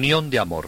Unión de amor.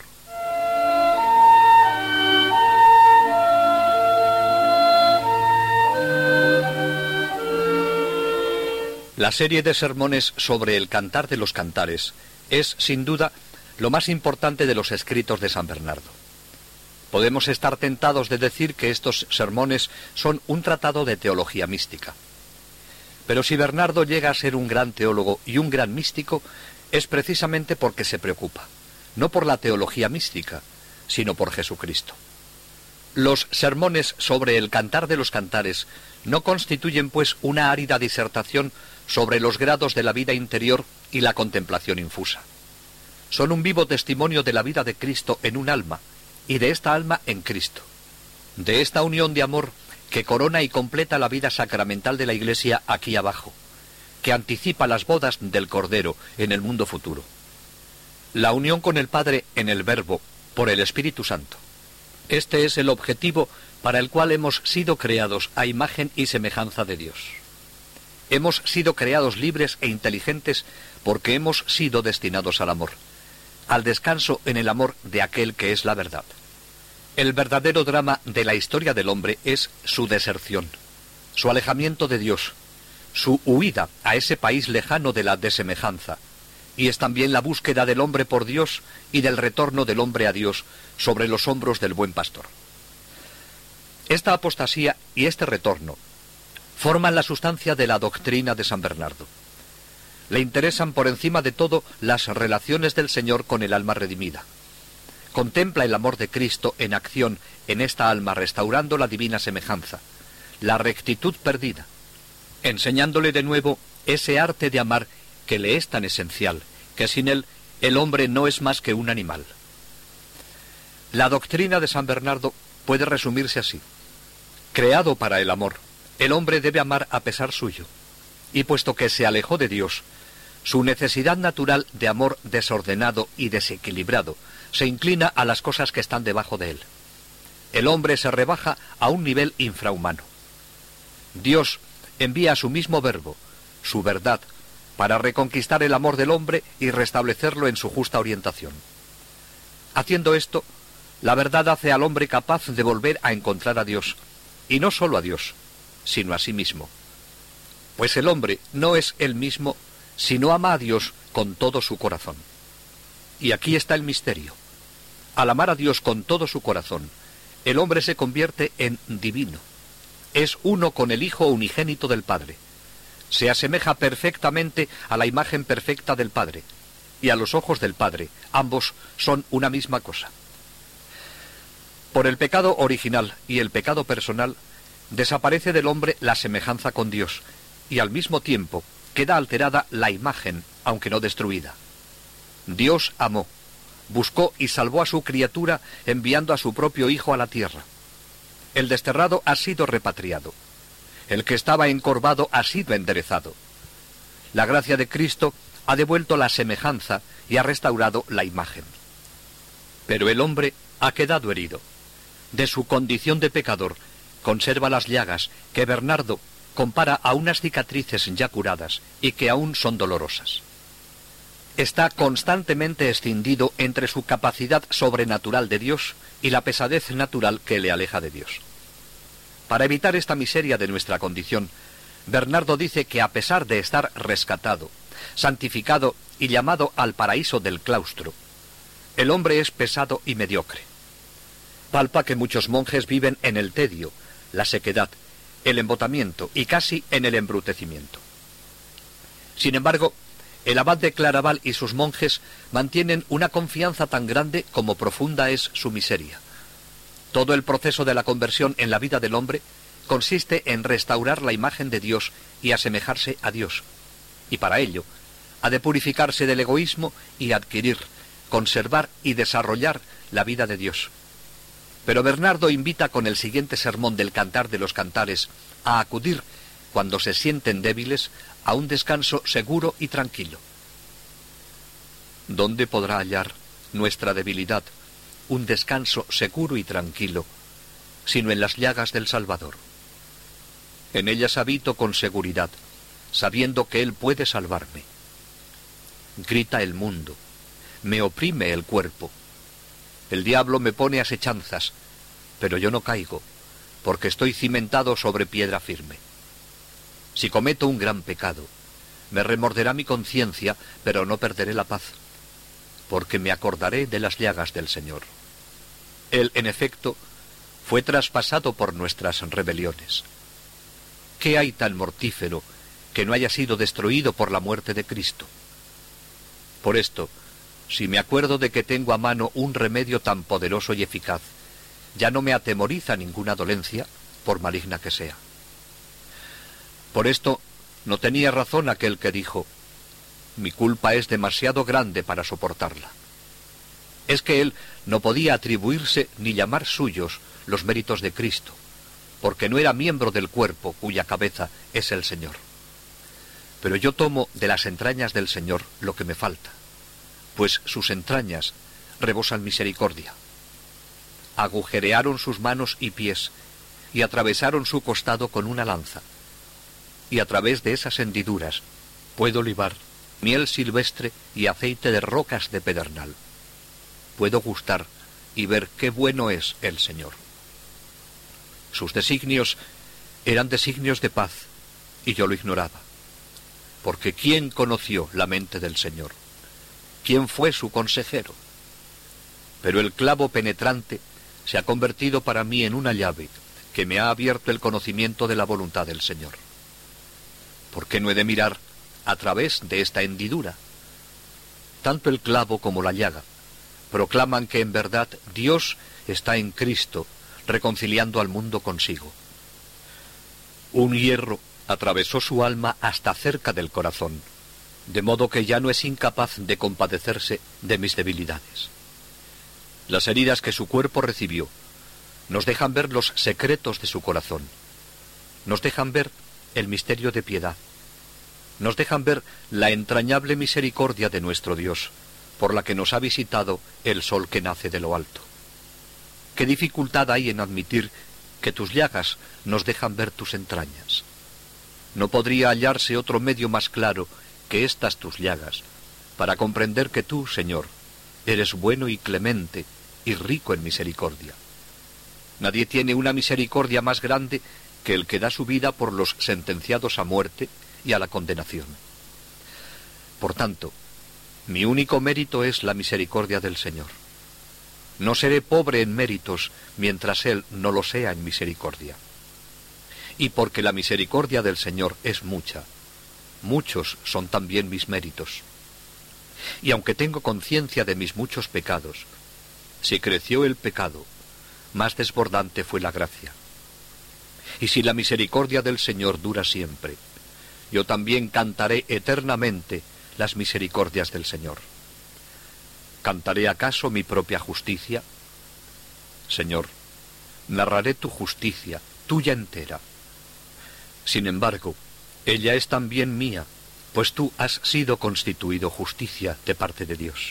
La serie de sermones sobre el Cantar de los Cantares es, sin duda, lo más importante de los escritos de San Bernardo. Podemos estar tentados de decir que estos sermones son un tratado de teología mística. Pero si Bernardo llega a ser un gran teólogo y un gran místico, es precisamente porque se preocupa, no por la teología mística, sino por Jesucristo. Los sermones sobre el Cantar de los Cantares no constituyen, pues, una árida disertación sobre los grados de la vida interior y la contemplación infusa. Son un vivo testimonio de la vida de Cristo en un alma, y de esta alma en Cristo, de esta unión de amor que corona y completa la vida sacramental de la Iglesia aquí abajo, que anticipa las bodas del Cordero en el mundo futuro. La unión con el Padre en el Verbo, por el Espíritu Santo. Este es el objetivo para el cual hemos sido creados a imagen y semejanza de Dios. Hemos sido creados libres e inteligentes porque hemos sido destinados al amor, al descanso en el amor de aquel que es la verdad. El verdadero drama de la historia del hombre es su deserción, su alejamiento de Dios, su huida a ese país lejano de la desemejanza, y es también la búsqueda del hombre por Dios y del retorno del hombre a Dios sobre los hombros del buen pastor. Esta apostasía y este retorno forman la sustancia de la doctrina de San Bernardo. Le interesan por encima de todo las relaciones del Señor con el alma redimida. Contempla el amor de Cristo en acción en esta alma, restaurando la divina semejanza, la rectitud perdida, enseñándole de nuevo ese arte de amar que le es tan esencial, que sin él el hombre no es más que un animal. La doctrina de San Bernardo puede resumirse así. Creado para el amor, el hombre debe amar a pesar suyo, y puesto que se alejó de Dios, su necesidad natural de amor desordenado y desequilibrado se inclina a las cosas que están debajo de él. El hombre se rebaja a un nivel infrahumano. Dios envía a su mismo verbo, su verdad, para reconquistar el amor del hombre y restablecerlo en su justa orientación. Haciendo esto, la verdad hace al hombre capaz de volver a encontrar a Dios, y no solo a Dios, sino a sí mismo. Pues el hombre no es él mismo, sino ama a Dios con todo su corazón. Y aquí está el misterio. Al amar a Dios con todo su corazón, el hombre se convierte en divino. Es uno con el Hijo unigénito del Padre. Se asemeja perfectamente a la imagen perfecta del Padre, y a los ojos del Padre, ambos son una misma cosa. Por el pecado original y el pecado personal, desaparece del hombre la semejanza con Dios, y al mismo tiempo queda alterada la imagen, aunque no destruida. Dios amó, buscó y salvó a su criatura enviando a su propio Hijo a la tierra. El desterrado ha sido repatriado. El que estaba encorvado ha sido enderezado. La gracia de Cristo ha devuelto la semejanza y ha restaurado la imagen. Pero el hombre ha quedado herido. De su condición de pecador conserva las llagas que Bernardo compara a unas cicatrices ya curadas y que aún son dolorosas. Está constantemente escindido entre su capacidad sobrenatural de Dios y la pesadez natural que le aleja de Dios. Para evitar esta miseria de nuestra condición, Bernardo dice que a pesar de estar rescatado, santificado y llamado al paraíso del claustro, el hombre es pesado y mediocre. Palpa que muchos monjes viven en el tedio, la sequedad, el embotamiento y casi en el embrutecimiento. Sin embargo, el abad de Claraval y sus monjes mantienen una confianza tan grande como profunda es su miseria. Todo el proceso de la conversión en la vida del hombre consiste en restaurar la imagen de Dios y asemejarse a Dios, y para ello ha de purificarse del egoísmo y adquirir, conservar y desarrollar la vida de Dios. Pero Bernardo invita con el siguiente sermón del Cantar de los Cantares a acudir, cuando se sienten débiles, a un descanso seguro y tranquilo. ¿Dónde podrá hallar nuestra debilidad un descanso seguro y tranquilo, sino en las llagas del Salvador? En ellas habito con seguridad, sabiendo que Él puede salvarme. Grita el mundo, me oprime el cuerpo. El diablo me pone asechanzas, pero yo no caigo, porque estoy cimentado sobre piedra firme. Si cometo un gran pecado, me remorderá mi conciencia, pero no perderé la paz, porque me acordaré de las llagas del Señor. Él, en efecto, fue traspasado por nuestras rebeliones. ¿Qué hay tan mortífero que no haya sido destruido por la muerte de Cristo? Por esto, si me acuerdo de que tengo a mano un remedio tan poderoso y eficaz, ya no me atemoriza ninguna dolencia, por maligna que sea. Por esto, no tenía razón aquel que dijo: mi culpa es demasiado grande para soportarla. Es que él no podía atribuirse ni llamar suyos los méritos de Cristo, porque no era miembro del cuerpo cuya cabeza es el Señor. Pero yo tomo de las entrañas del Señor lo que me falta, pues sus entrañas rebosan misericordia. Agujerearon sus manos y pies, y atravesaron su costado con una lanza. Y a través de esas hendiduras puedo libar miel silvestre y aceite de rocas de pedernal. Puedo gustar y ver qué bueno es el Señor. Sus designios eran designios de paz, y yo lo ignoraba. Porque ¿quién conoció la mente del Señor? ¿Quién fue su consejero? Pero el clavo penetrante se ha convertido para mí en una llave que me ha abierto el conocimiento de la voluntad del Señor. ¿Por qué no he de mirar a través de esta hendidura? Tanto el clavo como la llaga proclaman que en verdad Dios está en Cristo, reconciliando al mundo consigo. Un hierro atravesó su alma hasta cerca del corazón, de modo que ya no es incapaz de compadecerse de mis debilidades. Las heridas que su cuerpo recibió nos dejan ver los secretos de su corazón, nos dejan ver el misterio de piedad, nos dejan ver la entrañable misericordia de nuestro Dios, por la que nos ha visitado el sol que nace de lo alto. ¿Qué dificultad hay en admitir que tus llagas nos dejan ver tus entrañas? No podría hallarse otro medio más claro que estas tus llagas, para comprender que tú, Señor, eres bueno y clemente y rico en misericordia. Nadie tiene una misericordia más grande que el que da su vida por los sentenciados a muerte y a la condenación. Por tanto, mi único mérito es la misericordia del Señor. No seré pobre en méritos mientras Él no lo sea en misericordia. Y porque la misericordia del Señor es mucha, muchos son también mis méritos. Y aunque tengo conciencia de mis muchos pecados, si creció el pecado, más desbordante fue la gracia. Y si la misericordia del Señor dura siempre, yo también cantaré eternamente las misericordias del Señor. ¿Cantaré acaso mi propia justicia? Señor, narraré tu justicia, tuya entera. Sin embargo, ella es también mía, pues tú has sido constituido justicia de parte de Dios.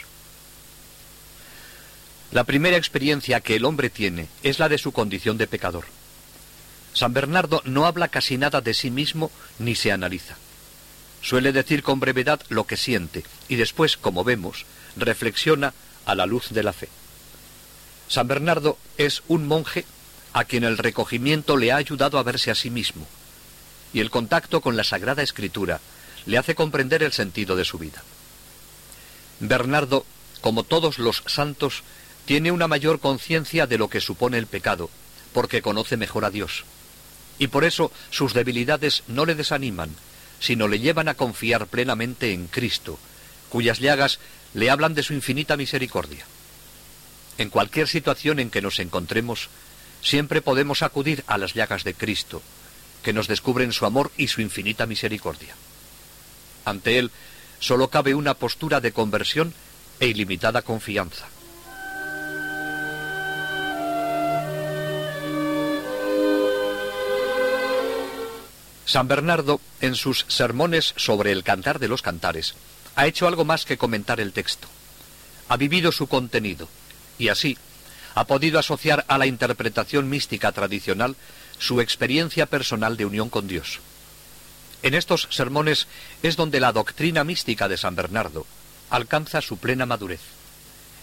La primera experiencia que el hombre tiene es la de su condición de pecador. San Bernardo no habla casi nada de sí mismo ni se analiza. Suele decir con brevedad lo que siente y después, como vemos, reflexiona a la luz de la fe. San Bernardo es un monje a quien el recogimiento le ha ayudado a verse a sí mismo, y el contacto con la Sagrada Escritura le hace comprender el sentido de su vida. Bernardo, como todos los santos, tiene una mayor conciencia de lo que supone el pecado, porque conoce mejor a Dios, y por eso sus debilidades no le desaniman, sino le llevan a confiar plenamente en Cristo, cuyas llagas le hablan de su infinita misericordia. En cualquier situación en que nos encontremos, siempre podemos acudir a las llagas de Cristo, que nos descubren su amor y su infinita misericordia. Ante Él solo cabe una postura de conversión e ilimitada confianza. San Bernardo, en sus sermones sobre el Cantar de los Cantares, ha hecho algo más que comentar el texto. Ha vivido su contenido, y así ha podido asociar a la interpretación mística tradicional su experiencia personal de unión con Dios. En estos sermones es donde la doctrina mística de San Bernardo alcanza su plena madurez.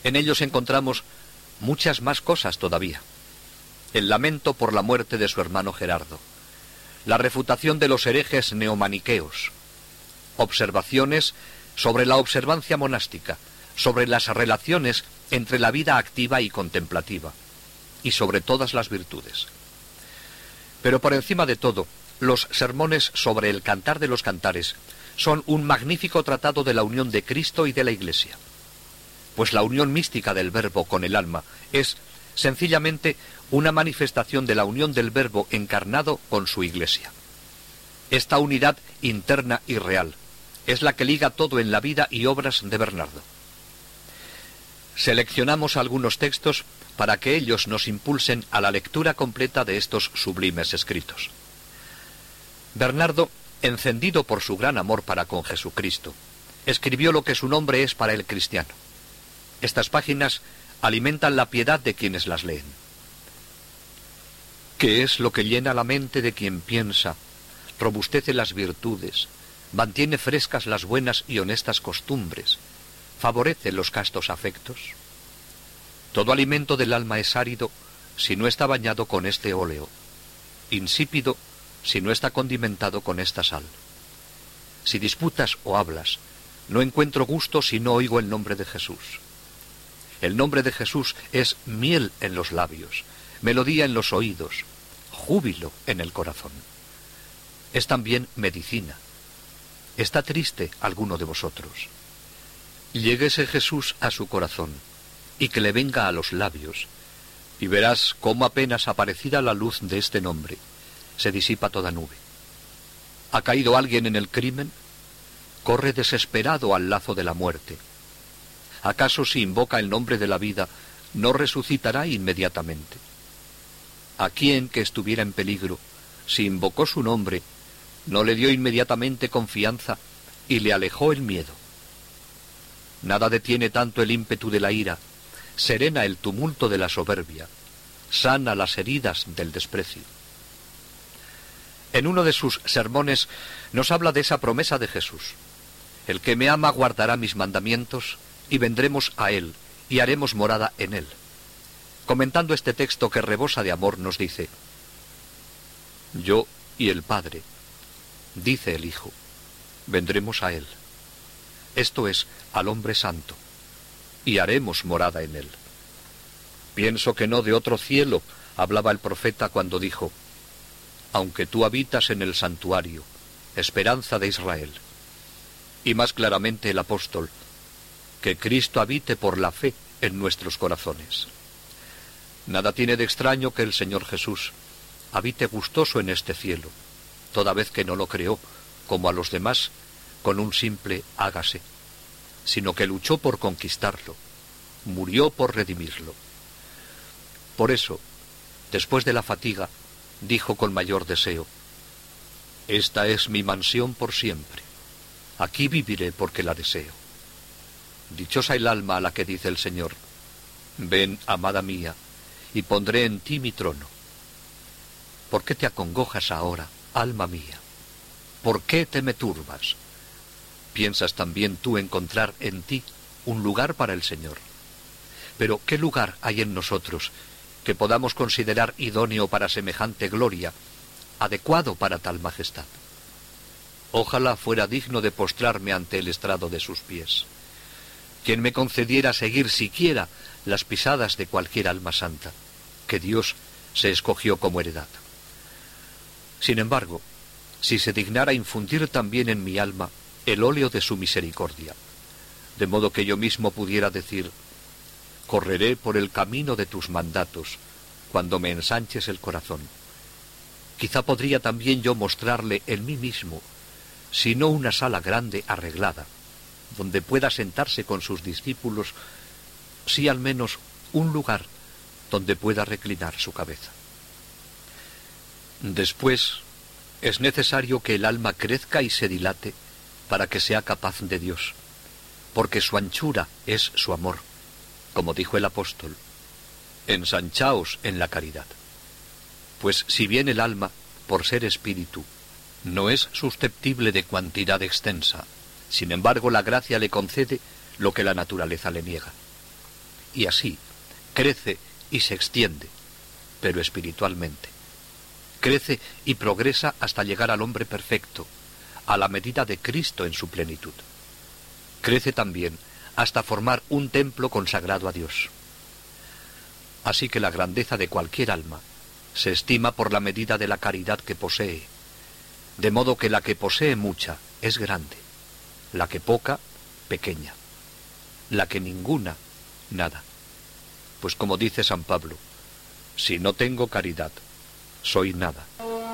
En ellos encontramos muchas más cosas todavía. El lamento por la muerte de su hermano Gerardo, la refutación de los herejes neomaniqueos, observaciones sobre la observancia monástica, sobre las relaciones entre la vida activa y contemplativa, y sobre todas las virtudes. Pero por encima de todo, los sermones sobre el Cantar de los Cantares son un magnífico tratado de la unión de Cristo y de la Iglesia. Pues la unión mística del Verbo con el alma es, sencillamente, una manifestación de la unión del Verbo encarnado con su Iglesia. Esta unidad interna y real es la que liga todo en la vida y obras de Bernardo. Seleccionamos algunos textos para que ellos nos impulsen a la lectura completa de estos sublimes escritos. Bernardo, encendido por su gran amor para con Jesucristo, escribió lo que su nombre es para el cristiano. Estas páginas alimentan la piedad de quienes las leen. ¿Qué es lo que llena la mente de quien piensa, robustece las virtudes, mantiene frescas las buenas y honestas costumbres, favorece los castos afectos? Todo alimento del alma es árido si no está bañado con este óleo, insípido si no está condimentado con esta sal. Si disputas o hablas, no encuentro gusto si no oigo el nombre de Jesús. El nombre de Jesús es miel en los labios, melodía en los oídos, júbilo en el corazón. Es también medicina. ¿Está triste alguno de vosotros? Lléguese Jesús a su corazón, y que le venga a los labios, y verás cómo apenas aparecida la luz de este nombre, se disipa toda nube. ¿Ha caído alguien en el crimen? Corre desesperado al lazo de la muerte. ¿Acaso si invoca el nombre de la vida, no resucitará inmediatamente? ¿A quién que estuviera en peligro, si invocó su nombre, no le dio inmediatamente confianza y le alejó el miedo? Nada detiene tanto el ímpetu de la ira, serena el tumulto de la soberbia, sana las heridas del desprecio. En uno de sus sermones nos habla de esa promesa de Jesús: el que me ama guardará mis mandamientos, y vendremos a él, y haremos morada en él. Comentando este texto que rebosa de amor, nos dice: yo y el Padre, dice el Hijo, vendremos a él. Esto es, al hombre santo, y haremos morada en él. Pienso que no de otro cielo hablaba el profeta cuando dijo: aunque tú habitas en el santuario, esperanza de Israel. Y más claramente el apóstol: que Cristo habite por la fe en nuestros corazones. Nada tiene de extraño que el Señor Jesús habite gustoso en este cielo, toda vez que no lo creó, como a los demás, con un simple hágase, sino que luchó por conquistarlo, murió por redimirlo. Por eso, después de la fatiga, dijo con mayor deseo: esta es mi mansión por siempre, aquí viviré porque la deseo. Dichosa el alma a la que dice el Señor: ven, amada mía, y pondré en ti mi trono. ¿Por qué te acongojas ahora, alma mía? ¿Por qué te me turbas? ¿Piensas también tú encontrar en ti un lugar para el Señor? Pero ¿qué lugar hay en nosotros que podamos considerar idóneo para semejante gloria, adecuado para tal majestad? Ojalá fuera digno de postrarme ante el estrado de sus pies. Quien me concediera seguir siquiera las pisadas de cualquier alma santa, que Dios se escogió como heredad. Sin embargo, si se dignara infundir también en mi alma el óleo de su misericordia, de modo que yo mismo pudiera decir: correré por el camino de tus mandatos, cuando me ensanches el corazón. Quizá podría también yo mostrarle en mí mismo, si no una sala grande arreglada, donde pueda sentarse con sus discípulos, sí al menos un lugar donde pueda reclinar su cabeza. Después, es necesario que el alma crezca y se dilate para que sea capaz de Dios, porque su anchura es su amor, como dijo el apóstol: ensanchaos en la caridad. Pues si bien el alma, por ser espíritu, no es susceptible de cuantidad extensa, sin embargo la gracia le concede lo que la naturaleza le niega. y así crece y se extiende, pero espiritualmente. Crece y progresa hasta llegar al hombre perfecto, a la medida de Cristo en su plenitud. Crece también hasta formar un templo consagrado a Dios. Así que la grandeza de cualquier alma se estima por la medida de la caridad que posee, de modo que la que posee mucha es grande, la que poca, pequeña, la que ninguna, nada. Pues como dice San Pablo, si no tengo caridad, soy nada.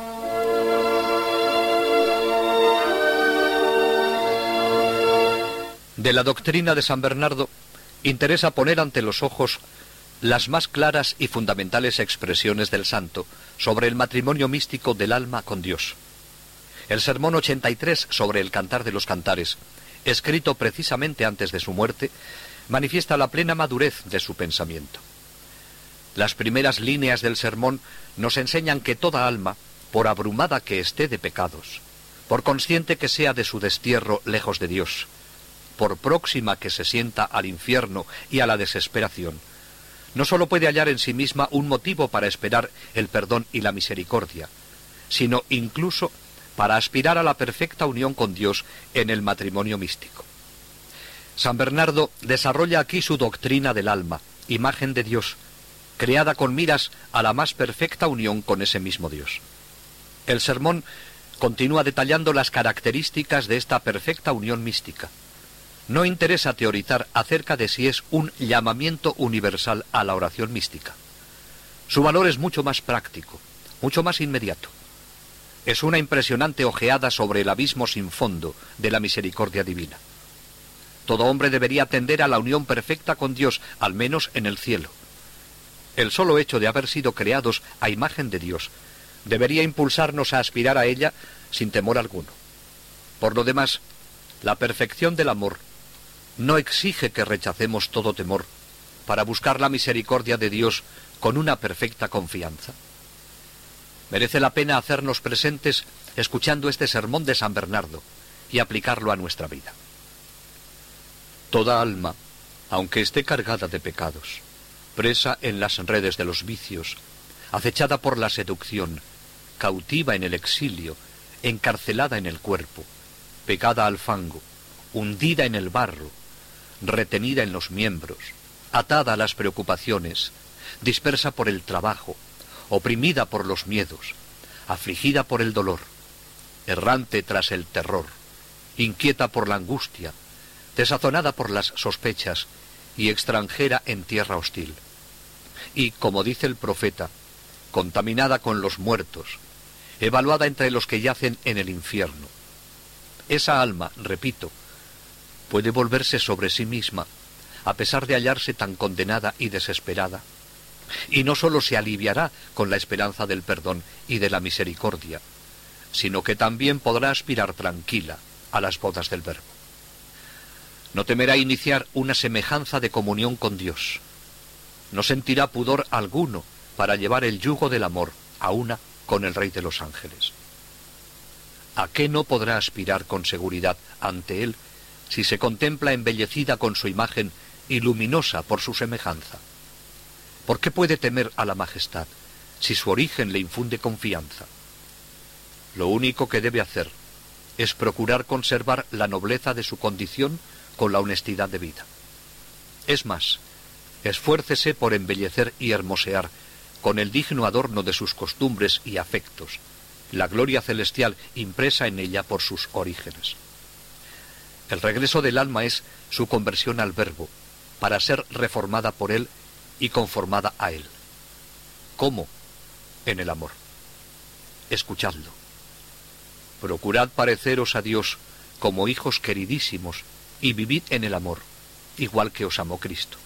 De la doctrina de San Bernardo interesa poner ante los ojos las más claras y fundamentales expresiones del santo sobre el matrimonio místico del alma con Dios. El sermón 83 sobre el Cantar de los Cantares, escrito precisamente antes de su muerte, manifiesta la plena madurez de su pensamiento. Las primeras líneas del sermón nos enseñan que toda alma, por abrumada que esté de pecados, por consciente que sea de su destierro lejos de Dios, por próxima que se sienta al infierno y a la desesperación, no sólo puede hallar en sí misma un motivo para esperar el perdón y la misericordia, sino incluso para aspirar a la perfecta unión con Dios en el matrimonio místico. San Bernardo desarrolla aquí su doctrina del alma, imagen de Dios, creada con miras a la más perfecta unión con ese mismo Dios. El sermón continúa detallando las características de esta perfecta unión mística. No interesa teorizar acerca de si es un llamamiento universal a la oración mística. Su valor es mucho más práctico, mucho más inmediato. Es una impresionante ojeada sobre el abismo sin fondo de la misericordia divina. Todo hombre debería tender a la unión perfecta con Dios, al menos en el cielo. El solo hecho de haber sido creados a imagen de Dios debería impulsarnos a aspirar a ella sin temor alguno. Por lo demás, la perfección del amor no exige que rechacemos todo temor para buscar la misericordia de Dios con una perfecta confianza. Merece la pena hacernos presentes escuchando este sermón de San Bernardo y aplicarlo a nuestra vida. Toda alma, aunque esté cargada de pecados, presa en las redes de los vicios, acechada por la seducción, cautiva en el exilio, encarcelada en el cuerpo, pegada al fango, hundida en el barro, retenida en los miembros, atada a las preocupaciones, dispersa por el trabajo, oprimida por los miedos, afligida por el dolor, errante tras el terror, inquieta por la angustia, desazonada por las sospechas y extranjera en tierra hostil. Y, como dice el profeta, contaminada con los muertos, evaluada entre los que yacen en el infierno. Esa alma, repito, puede volverse sobre sí misma, a pesar de hallarse tan condenada y desesperada, y no sólo se aliviará con la esperanza del perdón y de la misericordia, sino que también podrá aspirar tranquila a las bodas del Verbo. No temerá iniciar una semejanza de comunión con Dios. No sentirá pudor alguno para llevar el yugo del amor a una con el Rey de los Ángeles. ¿A qué no podrá aspirar con seguridad ante Él si se contempla embellecida con su imagen y luminosa por su semejanza? ¿Por qué puede temer a la majestad si su origen le infunde confianza? Lo único que debe hacer es procurar conservar la nobleza de su condición con la honestidad de vida. Es más, esfuércese por embellecer y hermosear con el digno adorno de sus costumbres y afectos la gloria celestial impresa en ella por sus orígenes. El regreso del alma es su conversión al Verbo, para ser reformada por Él y conformada a Él. ¿Cómo? En el amor. Escuchadlo. Procurad pareceros a Dios como hijos queridísimos y vivid en el amor, igual que os amó Cristo.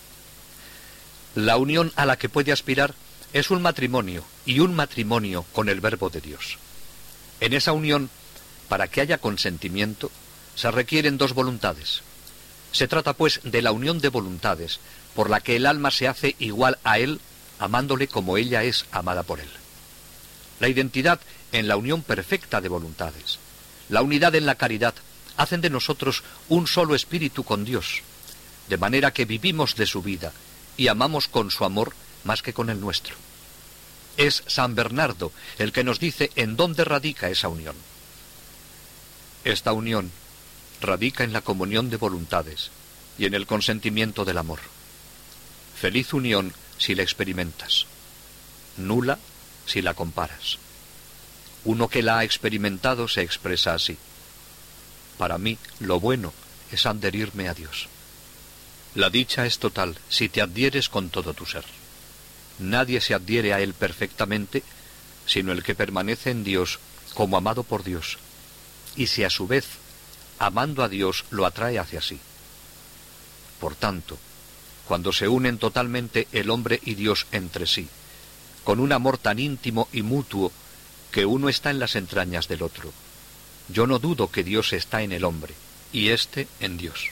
La unión a la que puede aspirar es un matrimonio, y un matrimonio con el Verbo de Dios. En esa unión, para que haya consentimiento, se requieren dos voluntades. Se trata, pues, de la unión de voluntades, por la que el alma se hace igual a Él, amándole como ella es amada por Él. La identidad en la unión perfecta de voluntades, la unidad en la caridad, hacen de nosotros un solo espíritu con Dios, de manera que vivimos de su vida y amamos con su amor más que con el nuestro. Es San Bernardo el que nos dice en dónde radica esa unión. Esta unión radica en la comunión de voluntades y en el consentimiento del amor. Feliz unión si la experimentas, nula si la comparas. Uno que la ha experimentado se expresa así: para mí lo bueno es adherirme a Dios. La dicha es total si te adhieres con todo tu ser. Nadie se adhiere a Él perfectamente, sino el que permanece en Dios como amado por Dios, y si a su vez, amando a Dios, lo atrae hacia sí. Por tanto, cuando se unen totalmente el hombre y Dios entre sí, con un amor tan íntimo y mutuo que uno está en las entrañas del otro, yo no dudo que Dios está en el hombre, y éste en Dios.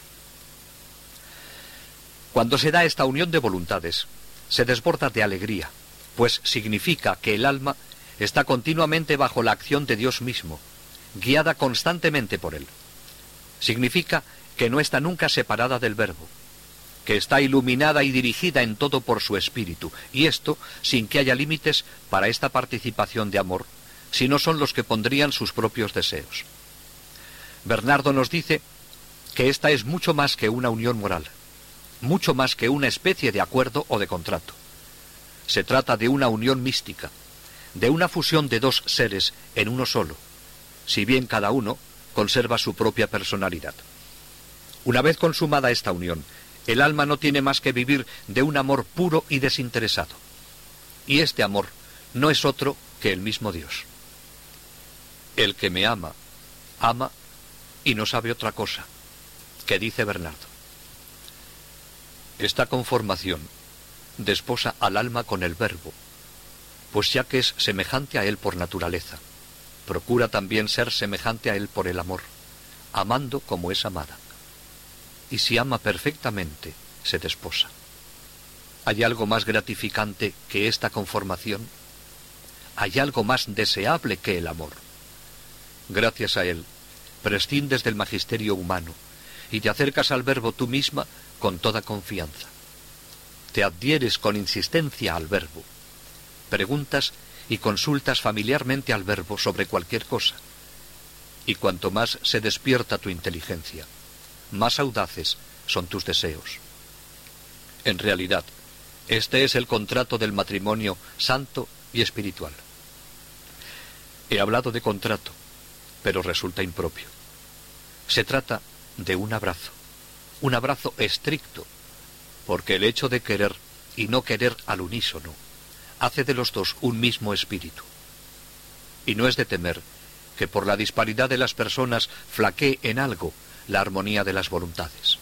Cuando se da esta unión de voluntades, se desborda de alegría, pues significa que el alma está continuamente bajo la acción de Dios mismo, guiada constantemente por Él. Significa que no está nunca separada del Verbo, que está iluminada y dirigida en todo por su Espíritu, y esto sin que haya límites para esta participación de amor, si no son los que pondrían sus propios deseos. Bernardo nos dice que esta es mucho más que una unión moral, mucho más que una especie de acuerdo o de contrato. Se trata de una unión mística, de una fusión de dos seres en uno solo, si bien cada uno conserva su propia personalidad. Una vez consumada esta unión, el alma no tiene más que vivir de un amor puro y desinteresado. Y este amor no es otro que el mismo Dios. El que me ama, ama y no sabe otra cosa, que dice Bernardo. Esta conformación desposa al alma con el Verbo, pues ya que es semejante a Él por naturaleza, procura también ser semejante a Él por el amor, amando como es amada. Y si ama perfectamente, se desposa. ¿Hay algo más gratificante que esta conformación? ¿Hay algo más deseable que el amor? Gracias a Él, prescindes del magisterio humano y te acercas al Verbo tú misma con toda confianza. Te adhieres con insistencia al Verbo. Preguntas y consultas familiarmente al Verbo sobre cualquier cosa. Y cuanto más se despierta tu inteligencia, más audaces son tus deseos. En realidad, este es el contrato del matrimonio santo y espiritual. He hablado de contrato, pero resulta impropio. Se trata de un abrazo estricto, porque el hecho de querer y no querer al unísono hace de los dos un mismo espíritu. Y no es de temer que por la disparidad de las personas flaquee en algo la armonía de las voluntades.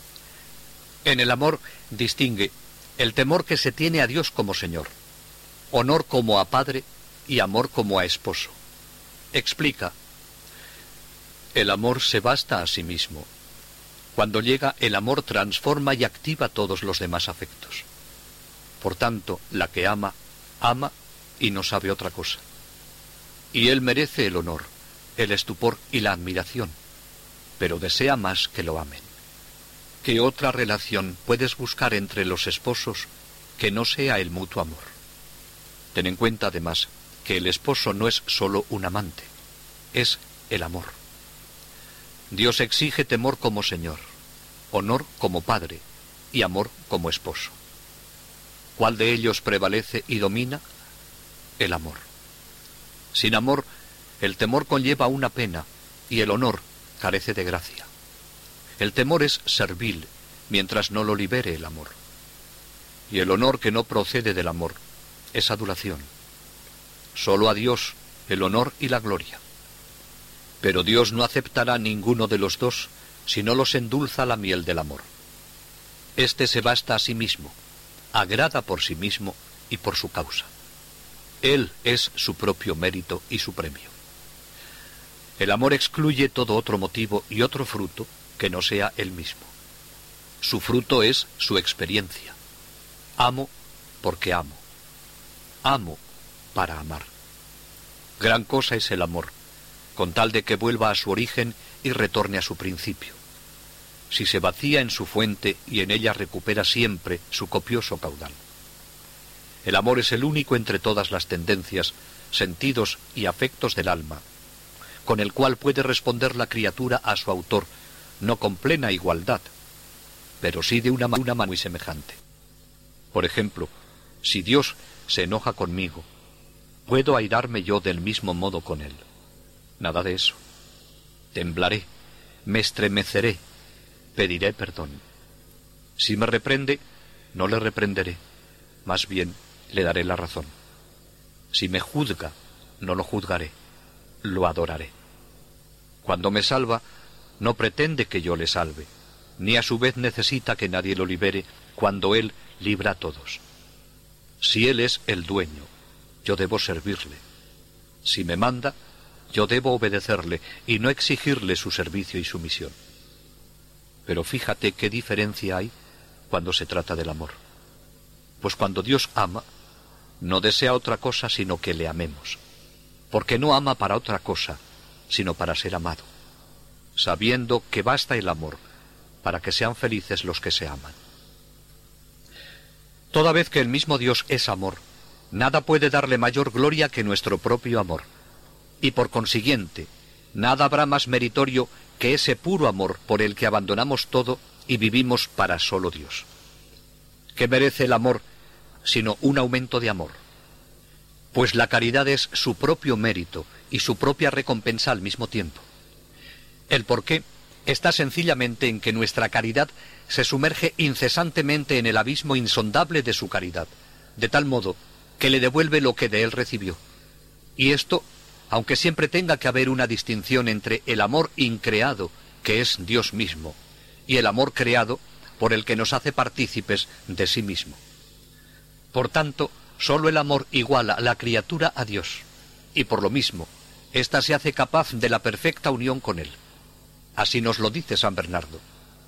En el amor distingue el temor que se tiene a Dios como Señor, honor como a Padre y amor como a esposo. Explica: el amor se basta a sí mismo. Cuando llega el amor transforma y activa todos los demás afectos. Por tanto, la que ama, ama y no sabe otra cosa. Y él merece el honor, el estupor y la admiración, pero desea más que lo amen. ¿Qué otra relación puedes buscar entre los esposos que no sea el mutuo amor? Ten en cuenta además que el esposo no es solo un amante, es el amor. Dios exige temor como Señor, honor como Padre y amor como esposo. ¿Cuál de ellos prevalece y domina? El amor. Sin amor, el temor conlleva una pena y el honor carece de gracia. El temor es servil mientras no lo libere el amor. Y el honor que no procede del amor es adulación. Solo a Dios el honor y la gloria. Pero Dios no aceptará ninguno de los dos si no los endulza la miel del amor. Este se basta a sí mismo, agrada por sí mismo y por su causa. Él es su propio mérito y su premio. El amor excluye todo otro motivo y otro fruto que no sea él mismo. Su fruto es su experiencia. Amo porque amo. Amo para amar. Gran cosa es el amor, con tal de que vuelva a su origen y retorne a su principio. si se vacía en su fuente y en ella recupera siempre su copioso caudal. El amor es el único entre todas las tendencias, sentidos y afectos del alma, con el cual puede responder la criatura a su autor, no con plena igualdad, pero sí de una manera muy semejante. Por ejemplo, si Dios se enoja conmigo, ¿puedo airarme yo del mismo modo con Él? Nada de eso. Temblaré, me estremeceré, pediré perdón. Si me reprende, no le reprenderé, más bien le daré la razón. Si me juzga, no lo juzgaré, lo adoraré. Cuando me salva, no pretende que yo le salve, ni a su vez necesita que nadie lo libere cuando Él libra a todos. Si Él es el dueño, yo debo servirle. Si me manda, yo debo obedecerle y no exigirle su servicio y sumisión. Pero fíjate qué diferencia hay cuando se trata del amor. Pues cuando Dios ama, no desea otra cosa sino que le amemos, porque no ama para otra cosa, sino para ser amado, sabiendo que basta el amor para que sean felices los que se aman. Toda vez que el mismo Dios es amor, nada puede darle mayor gloria que nuestro propio amor, y por consiguiente, nada habrá más meritorio que ese puro amor por el que abandonamos todo y vivimos para solo Dios. ¿Qué merece el amor sino un aumento de amor? Pues la caridad es su propio mérito y su propia recompensa al mismo tiempo. El porqué está sencillamente en que nuestra caridad se sumerge incesantemente en el abismo insondable de su caridad, de tal modo que le devuelve lo que de él recibió. Y esto, aunque siempre tenga que haber una distinción entre el amor increado, que es Dios mismo, y el amor creado, por el que nos hace partícipes de sí mismo. Por tanto, sólo el amor iguala a la criatura a Dios, y por lo mismo, ésta se hace capaz de la perfecta unión con Él. Así nos lo dice San Bernardo.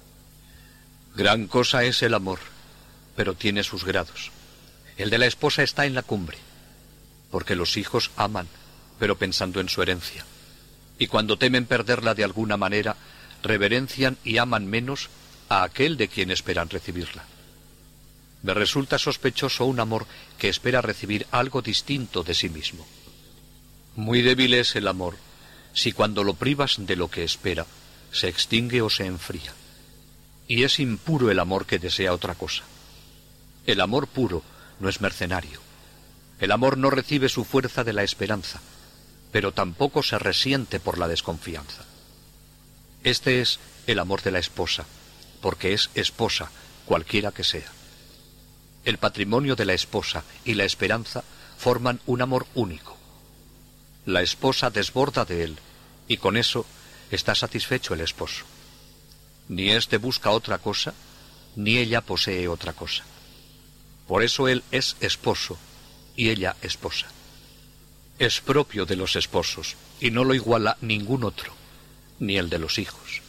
Gran cosa es el amor, pero tiene sus grados. El de la esposa está en la cumbre, porque los hijos aman, pero pensando en su herencia, y cuando temen perderla de alguna manera, reverencian y aman menos a aquel de quien esperan recibirla. Me resulta sospechoso un amor que espera recibir algo distinto de sí mismo. Muy débil es el amor, si cuando lo privas de lo que espera, se extingue o se enfría. Y es impuro el amor que desea otra cosa. El amor puro no es mercenario. El amor no recibe su fuerza de la esperanza, pero tampoco se resiente por la desconfianza. Este es el amor de la esposa, porque es esposa, cualquiera que sea. El patrimonio de la esposa y la esperanza forman un amor único. La esposa desborda de él, y con eso está satisfecho el esposo. Ni éste busca otra cosa, ni ella posee otra cosa. Por eso él es esposo, y ella esposa. Es propio de los esposos, y no lo iguala ningún otro, ni el de los hijos.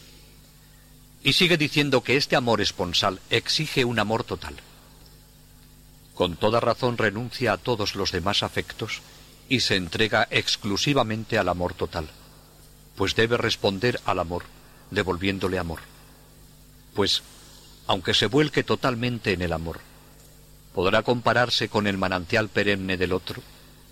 Y sigue diciendo que este amor esponsal exige un amor total. Con toda razón renuncia a todos los demás afectos y se entrega exclusivamente al amor total, pues debe responder al amor, devolviéndole amor. Pues, aunque se vuelque totalmente en el amor, ¿podrá compararse con el manantial perenne del otro?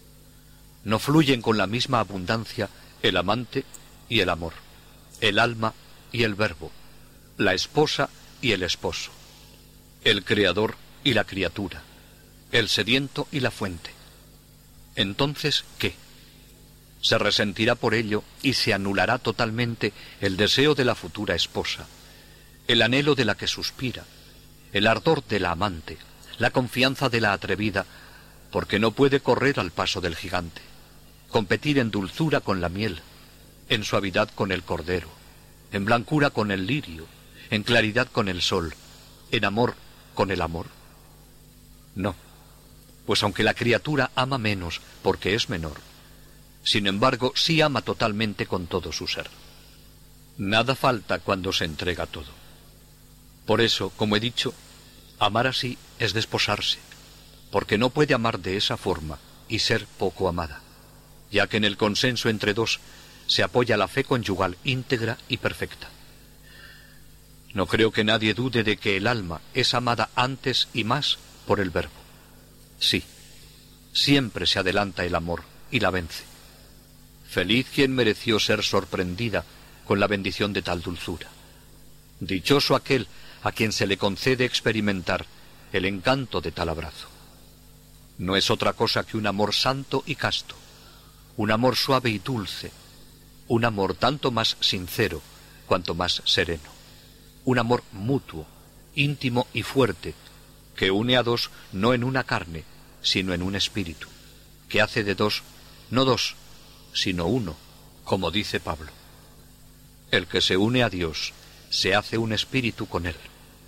No fluyen con la misma abundancia el amante y el amor, el alma y el verbo, la esposa y el esposo, el creador y la criatura, el sediento y la fuente. Entonces, ¿qué? Se resentirá por ello y se anulará totalmente el deseo de la futura esposa, el anhelo de la que suspira, el ardor de la amante, la confianza de la atrevida, porque no puede correr al paso del gigante, competir en dulzura con la miel, en suavidad con el cordero, en blancura con el lirio, en claridad con el sol, en amor con el amor. No, pues aunque la criatura ama menos porque es menor, sin embargo sí ama totalmente con todo su ser. Nada falta cuando se entrega todo. Por eso, como he dicho, amar así es desposarse, porque no puede amar de esa forma y ser poco amada, ya que en el consenso entre dos se apoya la fe conyugal íntegra y perfecta. No creo que nadie dude de que el alma es amada antes y más por el Verbo. Sí, siempre se adelanta el amor y la vence. Feliz quien mereció ser sorprendida con la bendición de tal dulzura. Dichoso aquel a quien se le concede experimentar el encanto de tal abrazo. No es otra cosa que un amor santo y casto, un amor suave y dulce, un amor tanto más sincero cuanto más sereno, un amor mutuo, íntimo y fuerte, que une a dos no en una carne, sino en un espíritu, que hace de dos, no dos, sino uno, como dice Pablo. El que se une a Dios se hace un espíritu con él.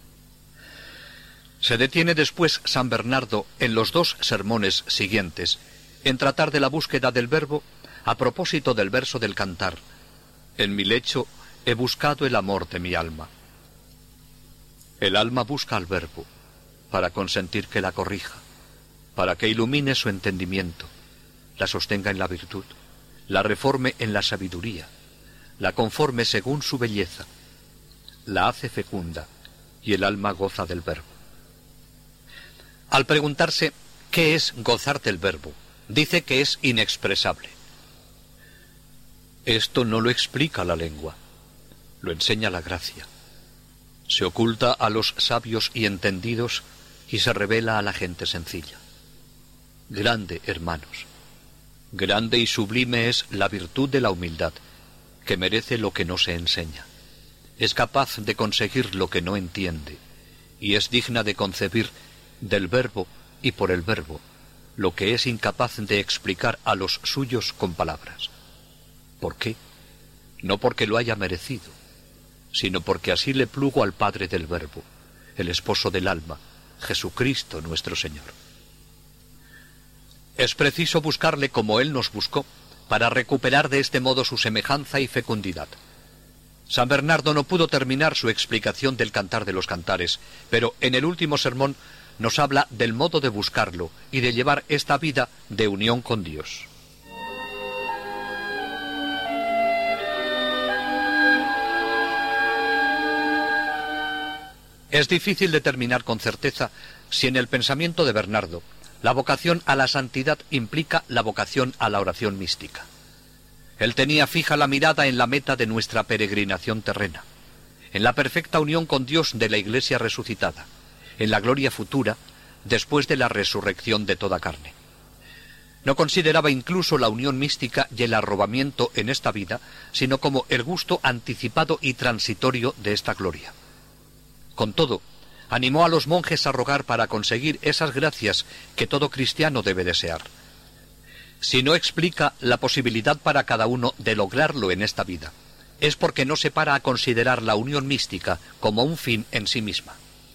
Se detiene después San Bernardo en los 2 sermones siguientes en tratar de la búsqueda del Verbo a propósito del verso del Cantar: en mi lecho he buscado el amor de mi alma. El alma busca al Verbo para consentir que la corrija, para que ilumine su entendimiento, la sostenga en la virtud, la reforme en la sabiduría, la conforme según su belleza, la hace fecunda, y el alma goza del Verbo. Al preguntarse ¿qué es gozar del Verbo?, dice que es inexpresable. Esto no lo explica la lengua, lo enseña la gracia. Se oculta a los sabios y entendidos y se revela a la gente sencilla. Grande, hermanos, grande y sublime es la virtud de la humildad, que merece lo que no se enseña. Es capaz de conseguir lo que no entiende, y es digna de concebir del Verbo y por el Verbo lo que es incapaz de explicar a los suyos con palabras. ¿Por qué? No porque lo haya merecido, sino porque así le plugo al Padre del Verbo, el esposo del alma, Jesucristo nuestro Señor. Es preciso buscarle como Él nos buscó, para recuperar de este modo su semejanza y fecundidad. San Bernardo no pudo terminar su explicación del Cantar de los Cantares, pero en el último sermón nos habla del modo de buscarlo y de llevar esta vida de unión con Dios. Es difícil determinar con certeza si en el pensamiento de Bernardo la vocación a la santidad implica la vocación a la oración mística. Él tenía fija la mirada en la meta de nuestra peregrinación terrena, en la perfecta unión con Dios de la Iglesia resucitada, en la gloria futura, después de la resurrección de toda carne. No consideraba incluso la unión mística y el arrobamiento en esta vida, sino como el gusto anticipado y transitorio de esta gloria. Con todo, animó a los monjes a rogar para conseguir esas gracias que todo cristiano debe desear. Si no explica la posibilidad para cada uno de lograrlo en esta vida, es porque no se para a considerar la unión mística como un fin en sí misma.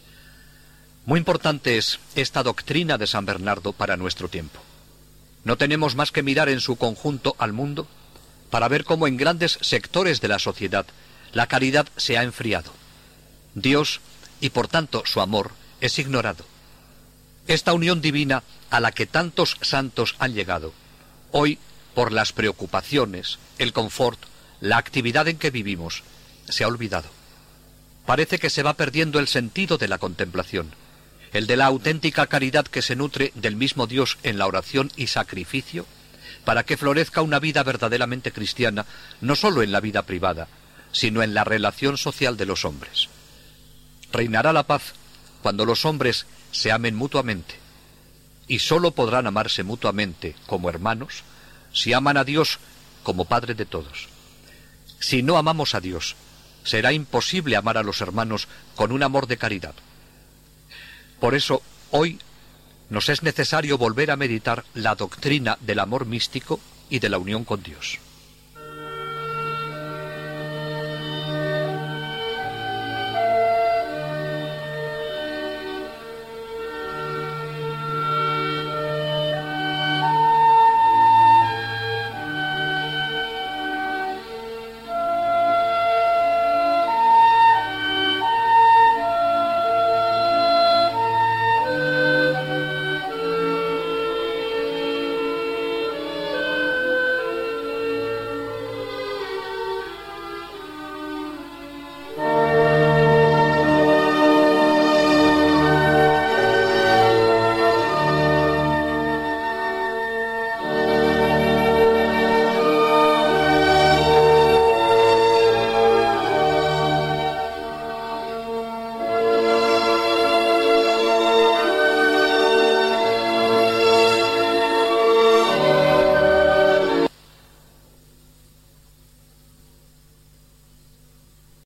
Muy importante es esta doctrina de San Bernardo para nuestro tiempo. No tenemos más que mirar en su conjunto al mundo para ver cómo en grandes sectores de la sociedad la caridad se ha enfriado. Dios, y por tanto su amor, es ignorado. Esta unión divina a la que tantos santos han llegado, hoy, por las preocupaciones, el confort, la actividad en que vivimos, se ha olvidado. Parece que se va perdiendo el sentido de la contemplación, el de la auténtica caridad que se nutre del mismo Dios en la oración y sacrificio, para que florezca una vida verdaderamente cristiana, no solo en la vida privada, sino en la relación social de los hombres. Reinará la paz cuando los hombres se amen mutuamente, y sólo podrán amarse mutuamente como hermanos si aman a Dios como Padre de todos. Si no amamos a Dios, será imposible amar a los hermanos con un amor de caridad. Por eso, hoy nos es necesario volver a meditar la doctrina del amor místico y de la unión con Dios.